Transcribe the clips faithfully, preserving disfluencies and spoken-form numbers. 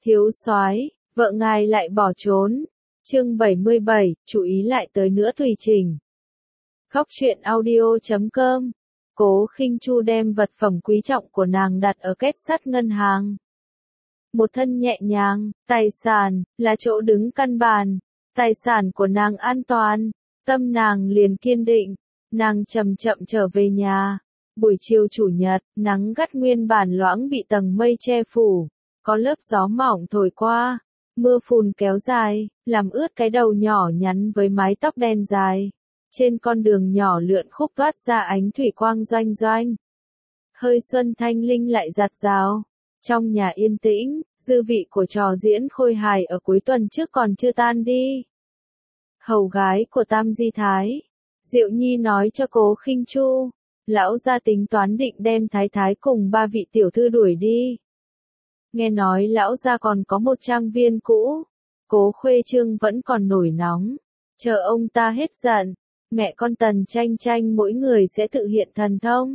Thiếu soái, vợ ngài lại bỏ trốn. Chương bảy mươi bảy, chú ý lại tới nữa tùy trình. Khóc chuyện audio chấm com. Cố Khinh Chu đem vật phẩm quý trọng của nàng đặt ở két sắt ngân hàng. Một thân nhẹ nhàng, tài sản, là chỗ đứng căn bản. Tài sản của nàng an toàn, tâm nàng liền kiên định. Nàng chậm chậm trở về nhà. Buổi chiều chủ nhật, nắng gắt nguyên bản loãng bị tầng mây che phủ. Có lớp gió mỏng thổi qua. Mưa phùn kéo dài, làm ướt cái đầu nhỏ nhắn với mái tóc đen dài. Trên con đường nhỏ lượn khúc toát ra ánh thủy quang doanh doanh. Hơi xuân thanh linh lại giặt rào. Trong nhà yên tĩnh, dư vị của trò diễn khôi hài ở cuối tuần trước còn chưa tan đi. Hầu gái của Tam Di Thái, Diệu Nhi nói cho Cố Khinh Chu, lão gia tính toán định đem Thái Thái cùng ba vị tiểu thư đuổi đi. Nghe nói lão gia còn có một trang viên cũ, Cố Khuê Trương vẫn còn nổi nóng, chờ ông ta hết giận, mẹ con Tần Tranh Tranh mỗi người sẽ thực hiện thần thông.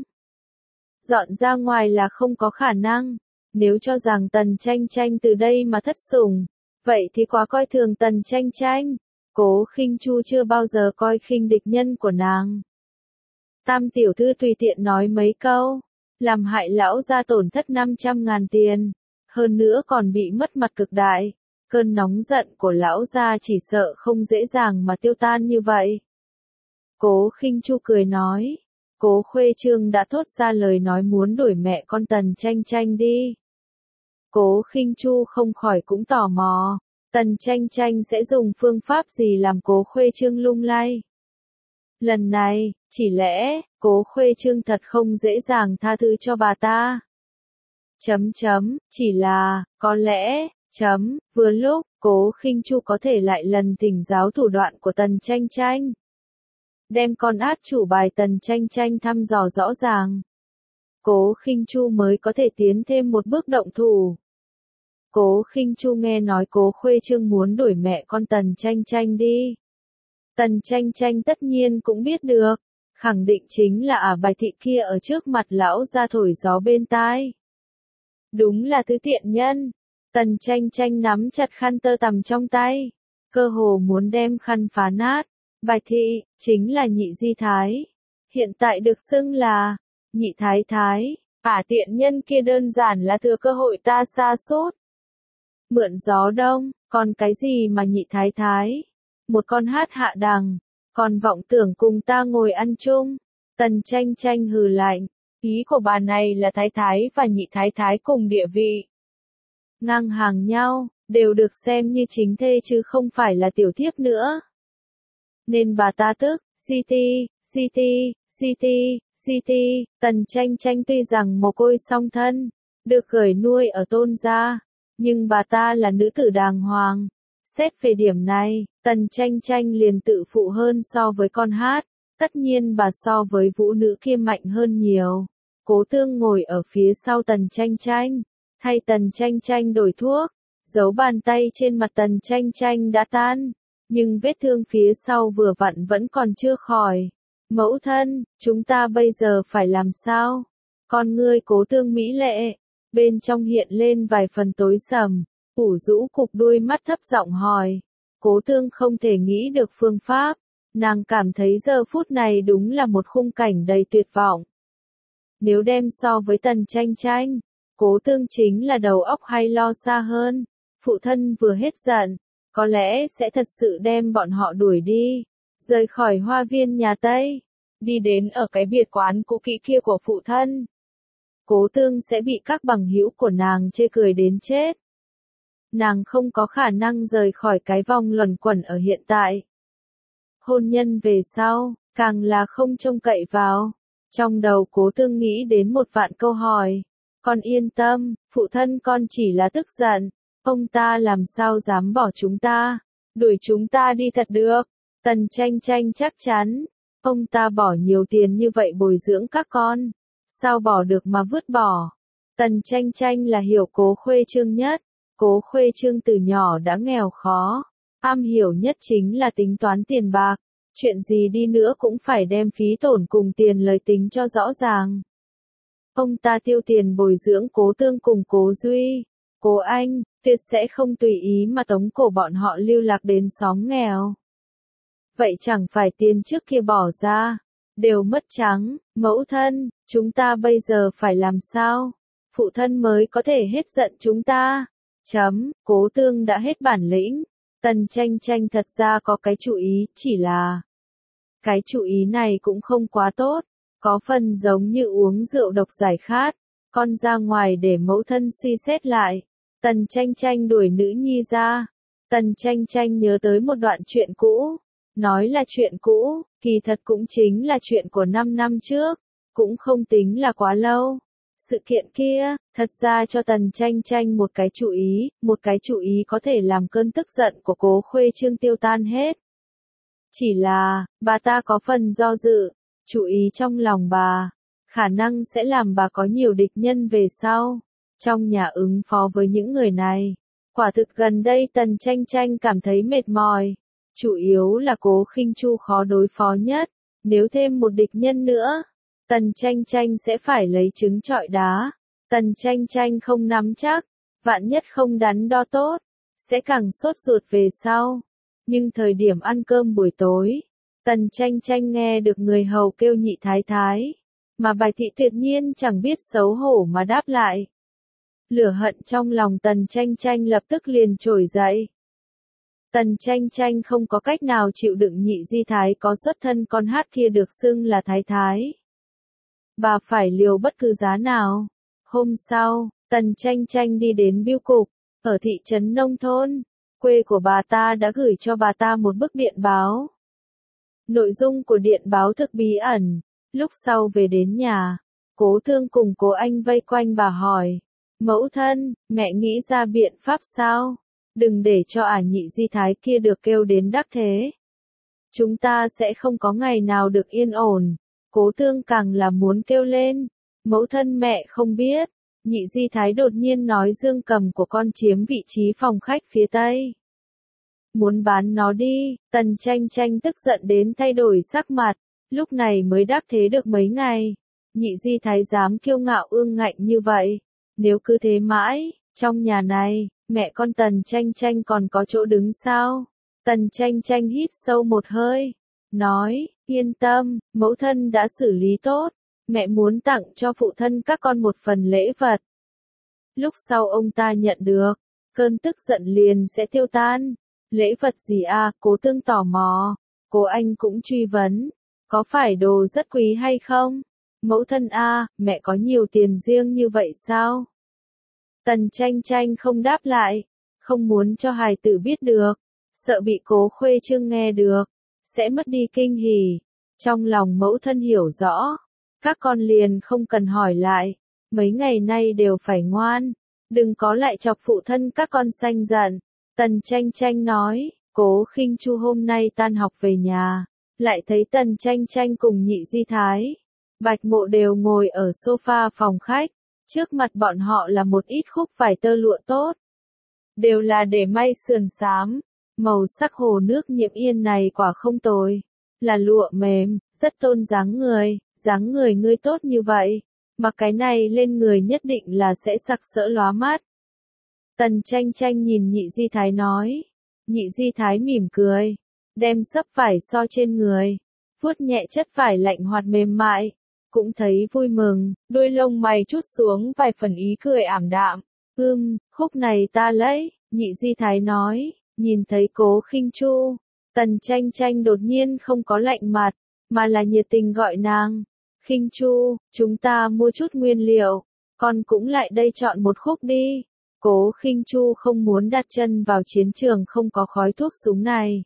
Dọn ra ngoài là không có khả năng, nếu cho rằng Tần Tranh Tranh từ đây mà thất sủng, vậy thì quá coi thường Tần Tranh Tranh. Cố Khinh Chu chưa bao giờ coi khinh địch nhân của nàng. Tam tiểu thư tùy tiện nói mấy câu, làm hại lão gia tổn thất năm trăm ngàn tiền, hơn nữa còn bị mất mặt cực đại. Cơn nóng giận của lão gia chỉ sợ không dễ dàng mà tiêu tan như vậy. Cố Khinh Chu cười nói, Cố Khuê Trương đã thốt ra lời nói muốn đuổi mẹ con Tần Tranh Tranh đi. Cố Khinh Chu không khỏi cũng tò mò, Tần Tranh Tranh sẽ dùng phương pháp gì làm Cố Khuê Trương lung lay. Lần này, chỉ lẽ, Cố Khuê Trương thật không dễ dàng tha thứ cho bà ta. Chấm chấm, chỉ là, có lẽ, chấm, vừa lúc, Cố Khinh Chu có thể lại lần thỉnh giáo thủ đoạn của Tần Tranh Tranh. Đem con át chủ bài Tần Tranh Tranh thăm dò rõ ràng. Cố Khinh Chu mới có thể tiến thêm một bước động thủ. Cố Khinh Chu nghe nói Cố Khuê Trương muốn đuổi mẹ con Tần Tranh Tranh đi. Tần Tranh Tranh tất nhiên cũng biết được, khẳng định chính là ả bài thị kia ở trước mặt lão ra thổi gió bên tai. Đúng là thứ tiện nhân. Tần Tranh Tranh nắm chặt khăn tơ tằm trong tay, cơ hồ muốn đem khăn phá nát. Bài thị, chính là Nhị Di Thái. Hiện tại được xưng là Nhị Thái Thái. Ả tiện nhân kia đơn giản là thừa cơ hội ta sa sút. Mượn gió đông, còn cái gì mà Nhị Thái Thái? Một con hát hạ đằng, còn vọng tưởng cùng ta ngồi ăn chung. Tần Tranh Tranh hừ lạnh, ý của bà này là Thái Thái và Nhị Thái Thái cùng địa vị. Ngang hàng nhau, đều được xem như chính thê chứ không phải là tiểu thiếp nữa. Nên bà ta tức, City, City, City, City, Tần Tranh Tranh tuy rằng mồ côi song thân, được gửi nuôi ở Tôn gia, nhưng bà ta là nữ tử đàng hoàng. Xét về điểm này, Tần Tranh Tranh liền tự phụ hơn so với con hát, tất nhiên bà so với vũ nữ kia mạnh hơn nhiều. Cố Tương ngồi ở phía sau Tần Tranh Tranh, thay Tần Tranh Tranh đổi thuốc, dấu bàn tay trên mặt Tần Tranh Tranh đã tan, nhưng vết thương phía sau vừa vặn vẫn còn chưa khỏi. Mẫu thân, chúng ta bây giờ phải làm sao? Con ngươi Cố Tương mỹ lệ, bên trong hiện lên vài phần tối sầm, ủ rũ cục đuôi mắt thấp giọng hỏi. Cố Tương không thể nghĩ được phương pháp, nàng cảm thấy giờ phút này đúng là một khung cảnh đầy tuyệt vọng. Nếu đem so với Tần Tranh Tranh, Cố Tương chính là đầu óc hay lo xa hơn. Phụ thân vừa hết giận, có lẽ sẽ thật sự đem bọn họ đuổi đi, rời khỏi hoa viên nhà Tây, đi đến ở cái biệt quán cũ kỹ kia của phụ thân. Cố Tương sẽ bị các bằng hữu của nàng chê cười đến chết. Nàng không có khả năng rời khỏi cái vòng luẩn quẩn ở hiện tại. Hôn nhân về sau, càng là không trông cậy vào. Trong đầu Cố Tương nghĩ đến một vạn câu hỏi. Con yên tâm, phụ thân con chỉ là tức giận. Ông ta làm sao dám bỏ chúng ta, đuổi chúng ta đi thật được. Tần Tranh Tranh chắc chắn, ông ta bỏ nhiều tiền như vậy bồi dưỡng các con, sao bỏ được mà vứt bỏ. Tần Tranh Tranh là hiểu Cố Khuê Trương nhất, Cố Khuê Trương từ nhỏ đã nghèo khó, am hiểu nhất chính là tính toán tiền bạc, chuyện gì đi nữa cũng phải đem phí tổn cùng tiền lời tính cho rõ ràng. Ông ta tiêu tiền bồi dưỡng Cố Tương cùng Cố Duy, Cố Anh, tuyệt sẽ không tùy ý mà tống cổ bọn họ lưu lạc đến xóm nghèo. Vậy chẳng phải tiền trước kia bỏ ra, đều mất trắng, mẫu thân, chúng ta bây giờ phải làm sao? Phụ thân mới có thể hết giận chúng ta. Chấm, Cố Tương đã hết bản lĩnh. Tần Tranh Tranh thật ra có cái chủ ý, chỉ là cái chủ ý này cũng không quá tốt, có phần giống như uống rượu độc giải khát, con ra ngoài để mẫu thân suy xét lại. Tần Tranh Tranh đuổi nữ nhi ra. Tần Tranh Tranh nhớ tới một đoạn chuyện cũ, nói là chuyện cũ, kỳ thật cũng chính là chuyện của năm năm trước, cũng không tính là quá lâu. Sự kiện kia, thật ra cho Tần Tranh Tranh một cái chủ ý, một cái chủ ý có thể làm cơn tức giận của Cố Khuê Trương tiêu tan hết. Chỉ là, bà ta có phần do dự, chủ ý trong lòng bà, khả năng sẽ làm bà có nhiều địch nhân về sau. Trong nhà ứng phó với những người này, quả thực gần đây Tần Tranh Tranh cảm thấy mệt mỏi. Chủ yếu là Cố Khinh Chu khó đối phó nhất, nếu thêm một địch nhân nữa, Tần Tranh Tranh sẽ phải lấy trứng trọi đá. Tần Tranh Tranh không nắm chắc, vạn nhất không đắn đo tốt, sẽ càng sốt ruột về sau. Nhưng thời điểm ăn cơm buổi tối, Tần Tranh Tranh nghe được người hầu kêu nhị thái thái, mà Bạch Thị tuyệt nhiên chẳng biết xấu hổ mà đáp lại. Lửa hận trong lòng Tần Tranh Tranh lập tức liền trồi dậy. Tần Tranh Tranh không có cách nào chịu đựng nhị di thái có xuất thân con hát kia được xưng là thái thái. Bà phải liều bất cứ giá nào. Hôm sau, Tần Tranh Tranh đi đến bưu cục, ở thị trấn nông thôn, quê của bà ta đã gửi cho bà ta một bức điện báo. Nội dung của điện báo thực bí ẩn, lúc sau về đến nhà, Cố Thương cùng Cố Anh vây quanh bà hỏi, mẫu thân, mẹ nghĩ ra biện pháp sao? Đừng để cho ả nhị di thái kia được kêu đến đắc thế. Chúng ta sẽ không có ngày nào được yên ổn. Cố Thương càng là muốn kêu lên. Mẫu thân mẹ không biết. Nhị di thái đột nhiên nói Dương Cầm của con chiếm vị trí phòng khách phía tây. Muốn bán nó đi. Tần Tranh Tranh tức giận đến thay đổi sắc mặt. Lúc này mới đắc thế được mấy ngày. Nhị di thái dám kiêu ngạo ương ngạnh như vậy. Nếu cứ thế mãi, trong nhà này, mẹ con Tần Tranh Tranh còn có chỗ đứng sao? Tần Tranh Tranh hít sâu một hơi, nói, yên tâm, mẫu thân đã xử lý tốt, mẹ muốn tặng cho phụ thân các con một phần lễ vật. Lúc sau ông ta nhận được, cơn tức giận liền sẽ tiêu tan. Lễ vật gì à? Cố Tương tò mò. Cố Anh cũng truy vấn, có phải đồ rất quý hay không? Mẫu thân a, mẹ có nhiều tiền riêng như vậy sao? Tần Tranh Tranh không đáp lại, không muốn cho hài tử biết được, sợ bị Cố Khuê Trương nghe được, sẽ mất đi kinh hỉ. Trong lòng mẫu thân hiểu rõ, các con liền không cần hỏi lại, mấy ngày nay đều phải ngoan, đừng có lại chọc phụ thân các con sanh giận. Tần Tranh Tranh nói, Cố Khinh Chu hôm nay tan học về nhà, lại thấy Tần Tranh Tranh cùng nhị di thái, Bạch Mộ đều ngồi ở sofa phòng khách. Trước mặt bọn họ là một ít khúc vải tơ lụa tốt. Đều là để may sườn xám. Màu sắc hồ nước Nhiệm Yên này quả không tồi. Là lụa mềm, rất tôn dáng người. Dáng người ngươi tốt như vậy. Mặc cái này lên người nhất định là sẽ sặc sỡ lóa mắt. Tần Tranh Tranh nhìn nhị di thái nói. Nhị di thái mỉm cười. Đem sấp vải so trên người. Vuốt nhẹ chất vải lạnh hoạt mềm mại. Cũng thấy vui mừng, đôi lông mày trút xuống vài phần ý cười ảm đạm. Ưm, khúc này ta lấy, nhị di thái nói, nhìn thấy Cố Khinh Chu. Tần Tranh Tranh đột nhiên không có lạnh mặt, mà là nhiệt tình gọi nàng. Khinh Chu, chúng ta mua chút nguyên liệu, con cũng lại đây chọn một khúc đi. Cố Khinh Chu không muốn đặt chân vào chiến trường không có khói thuốc súng này.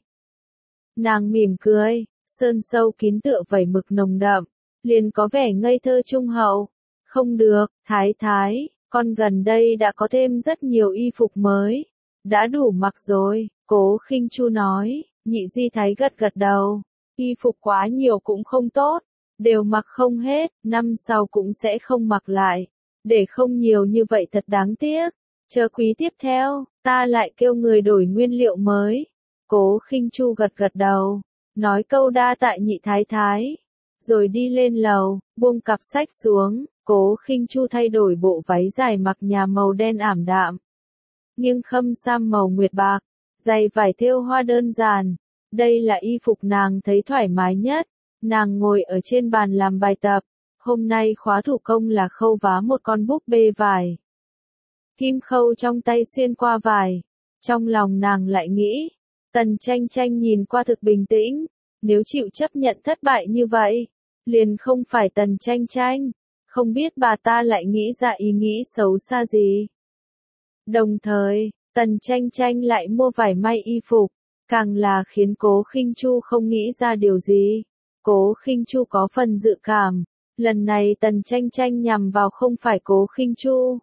Nàng mỉm cười, sơn sâu kín tựa vẩy mực nồng đậm. Liền có vẻ ngây thơ trung hậu. Không được, thái thái, con gần đây đã có thêm rất nhiều y phục mới. Đã đủ mặc rồi, Cố Khinh Chu nói. Nhị di thái gật gật đầu. Y phục quá nhiều cũng không tốt. Đều mặc không hết, năm sau cũng sẽ không mặc lại. Để không nhiều như vậy thật đáng tiếc. Chờ quý tiếp theo, ta lại kêu người đổi nguyên liệu mới. Cố Khinh Chu gật gật đầu. Nói câu đa tại nhị thái thái. Rồi đi lên lầu, buông cặp sách xuống, Cố Khinh Chu thay đổi bộ váy dài mặc nhà màu đen ảm đạm. nghiêng khâm sam màu nguyệt bạc, giày vải thêu hoa đơn giản. Đây là y phục nàng thấy thoải mái nhất. Nàng ngồi ở trên bàn làm bài tập. Hôm nay khóa thủ công là khâu vá một con búp bê vải. Kim khâu trong tay xuyên qua vải. Trong lòng nàng lại nghĩ, Tần Tranh Tranh nhìn qua thực bình tĩnh, nếu chịu chấp nhận thất bại như vậy, liền không phải Tần Tranh Tranh, không biết bà ta lại nghĩ ra ý nghĩ xấu xa gì. Đồng thời, Tần Tranh Tranh lại mua vải may y phục, càng là khiến Cố Khinh Chu không nghĩ ra điều gì. Cố Khinh Chu có phần dự cảm, lần này Tần Tranh Tranh nhằm vào không phải Cố Khinh Chu.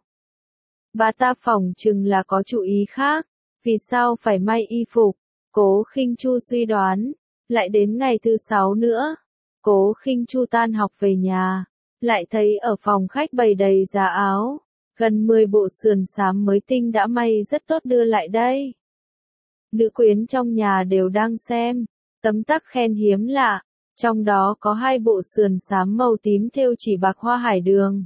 Bà ta phỏng chừng là có chủ ý khác, vì sao phải may y phục? Cố Khinh Chu suy đoán, lại đến ngày thứ sáu nữa, Cố Khinh Chu tan học về nhà, lại thấy ở phòng khách bày đầy giá áo, gần mười bộ sườn xám mới tinh đã may rất tốt đưa lại đây. Nữ quyến trong nhà đều đang xem, tấm tắc khen hiếm lạ, trong đó có hai bộ sườn xám màu tím thêu chỉ bạc hoa hải đường.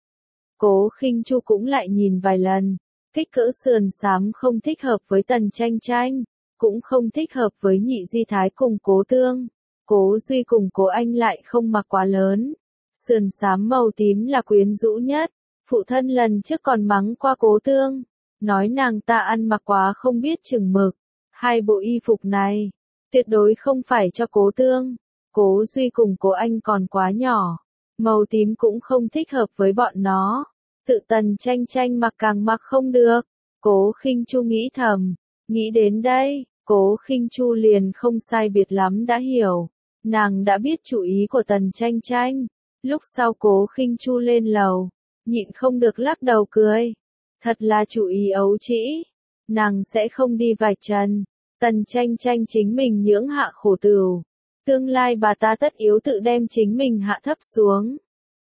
Cố Khinh Chu cũng lại nhìn vài lần, kích cỡ sườn xám không thích hợp với Tần Tranh Tranh, cũng không thích hợp với Nhị Di Thái cùng Cố Tương. Cố Duy cùng Cố Anh lại không mặc quá lớn. Sườn xám màu tím là quyến rũ nhất, phụ thân lần trước còn mắng qua Cố Tương, nói nàng ta ăn mặc quá không biết chừng mực. Hai bộ y phục này, tuyệt đối không phải cho Cố Tương. Cố Duy cùng Cố Anh còn quá nhỏ, màu tím cũng không thích hợp với bọn nó. Tự Tần Tranh Tranh mặc càng mặc không được. Cố Khinh Chu nghĩ thầm, nghĩ đến đây, Cố Khinh Chu liền không sai biệt lắm đã hiểu. Nàng đã biết chủ ý của Tần Tranh Tranh. Lúc sau Cố Khinh Chu lên lầu, nhịn không được lắc đầu cười. Thật là chủ ý ấu trĩ. Nàng sẽ không đi vạch trần. Tần Tranh Tranh chính mình nhưỡng hạ khổ tửu. Tương lai bà ta tất yếu tự đem chính mình hạ thấp xuống.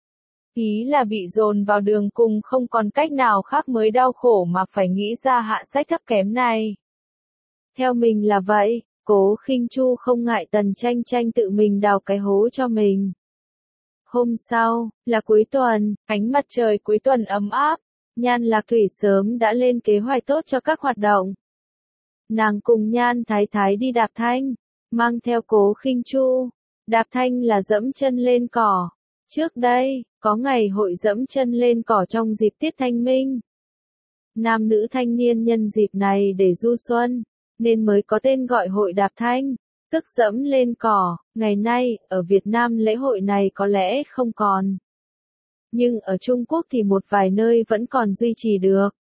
Ý là bị dồn vào đường cùng không còn cách nào khác mới đau khổ mà phải nghĩ ra hạ sách thấp kém này. Theo mình là vậy, Cố Khinh Chu không ngại Tần Tranh Tranh tự mình đào cái hố cho mình. Hôm sau, là cuối tuần, ánh mặt trời cuối tuần ấm áp, Nhan Lạc Thủy sớm đã lên kế hoạch tốt cho các hoạt động. Nàng cùng Nhan Thái Thái đi đạp thanh, mang theo Cố Khinh Chu. Đạp thanh là dẫm chân lên cỏ. Trước đây, có ngày hội dẫm chân lên cỏ trong dịp tiết thanh minh. Nam nữ thanh niên nhân dịp này để du xuân, nên mới có tên gọi hội đạp thanh, tức dẫm lên cỏ. Ngày nay, ở Việt Nam lễ hội này có lẽ không còn. Nhưng ở Trung Quốc thì một vài nơi vẫn còn duy trì được.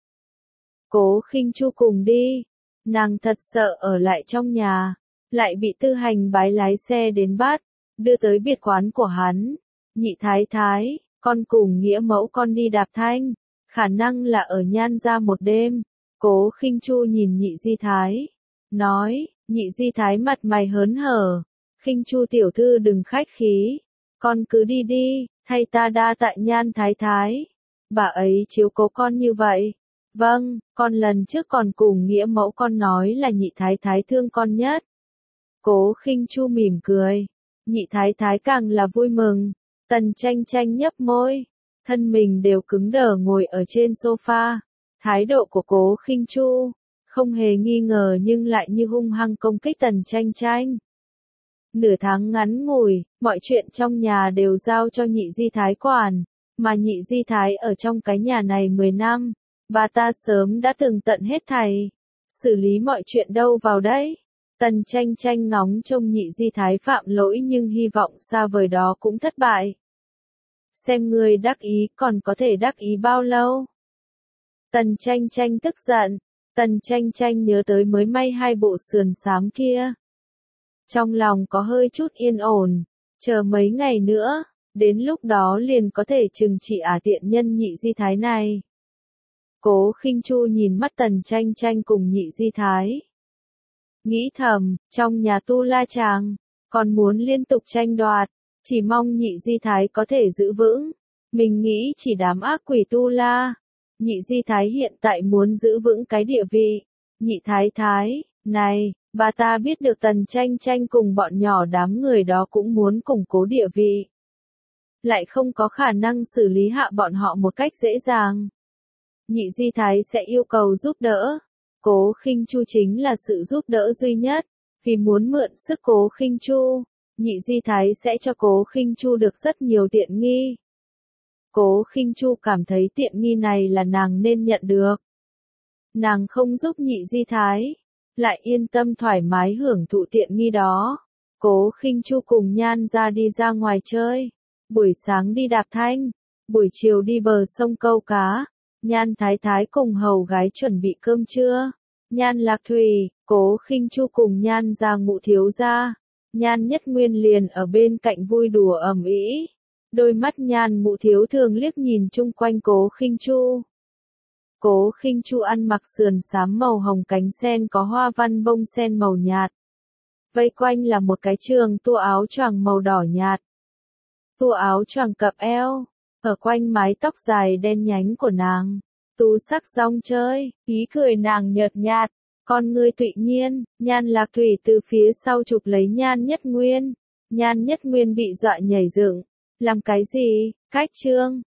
Cố Khinh Chu cùng đi, nàng thật sợ ở lại trong nhà, lại bị Tư Hành Bái lái xe đến bắt, đưa tới biệt quán của hắn. Nhị Thái Thái, con cùng nghĩa mẫu con đi đạp thanh, khả năng là ở Nhan gia một đêm. Cố Khinh Chu nhìn Nhị Di Thái, nói, Nhị Di Thái mặt mày hớn hở, Khinh Chu tiểu thư đừng khách khí, con cứ đi đi, thay ta đa tạ Nhan Thái Thái, bà ấy chiếu cố con như vậy. Vâng, con lần trước còn cùng nghĩa mẫu con nói là Nhị Thái Thái thương con nhất. Cố Khinh Chu mỉm cười, Nhị Thái Thái càng là vui mừng. Tần Tranh Tranh nhấp môi, thân mình đều cứng đờ ngồi ở trên sofa. Thái độ của Cố Khinh Chu, không hề nghi ngờ nhưng lại như hung hăng công kích Tần Tranh Tranh. Nửa tháng ngắn ngủi, mọi chuyện trong nhà đều giao cho Nhị Di Thái quản, mà Nhị Di Thái ở trong cái nhà này mười năm, bà ta sớm đã tường tận hết thảy, xử lý mọi chuyện đâu vào đấy. Tần Tranh Tranh ngóng trông Nhị Di Thái phạm lỗi nhưng hy vọng xa vời đó cũng thất bại. Xem ngươi đắc ý còn có thể đắc ý bao lâu? Tần Tranh Tranh tức giận, Tần Tranh Tranh nhớ tới mới may hai bộ sườn xám kia. Trong lòng có hơi chút yên ổn, chờ mấy ngày nữa, đến lúc đó liền có thể trừng trị ả tiện nhân Nhị Di Thái này. Cố Khinh Chu nhìn mắt Tần Tranh Tranh cùng Nhị Di Thái. Nghĩ thầm, trong nhà Tu La Tràng, còn muốn liên tục tranh đoạt, chỉ mong Nhị Di Thái có thể giữ vững. Mình nghĩ chỉ đám ác quỷ Tu La. Nhị Di Thái hiện tại muốn giữ vững cái địa vị. Nhị Thái Thái, này, bà ta biết được Tần Tranh Tranh cùng bọn nhỏ đám người đó cũng muốn củng cố địa vị. Lại không có khả năng xử lý hạ bọn họ một cách dễ dàng. Nhị Di Thái sẽ yêu cầu giúp đỡ. Cố Khinh Chu chính là sự giúp đỡ duy nhất, vì muốn mượn sức Cố Khinh Chu, Nhị Di Thái sẽ cho Cố Khinh Chu được rất nhiều tiện nghi. Cố Khinh Chu cảm thấy tiện nghi này là nàng nên nhận được. Nàng không giúp Nhị Di Thái, lại yên tâm thoải mái hưởng thụ tiện nghi đó. Cố Khinh Chu cùng Nhan gia đi ra ngoài chơi, buổi sáng đi đạp thanh, buổi chiều đi bờ sông câu cá. Nhan Thái Thái cùng hầu gái chuẩn bị cơm trưa. Nhan Lạc Thủy, Cố Khinh Chu cùng Nhan gia Ngũ thiếu gia, Nhan Nhất Nguyên liền ở bên cạnh vui đùa ầm ĩ. Đôi mắt Nhan Ngũ thiếu thường liếc nhìn chung quanh Cố Khinh Chu. Cố Khinh Chu ăn mặc sườn xám màu hồng cánh sen có hoa văn bông sen màu nhạt. Vây quanh là một cái trường tua áo choàng màu đỏ nhạt. Tua áo choàng cập eo, ở quanh mái tóc dài đen nhánh của nàng. Tú sắc rong chơi, ý cười nàng nhợt nhạt, con ngươi tụy nhiên. Nhan Lạc Thủy từ phía sau chụp lấy Nhan Nhất Nguyên. Nhan Nhất Nguyên bị dọa nhảy dựng. Làm cái gì? Cách trương,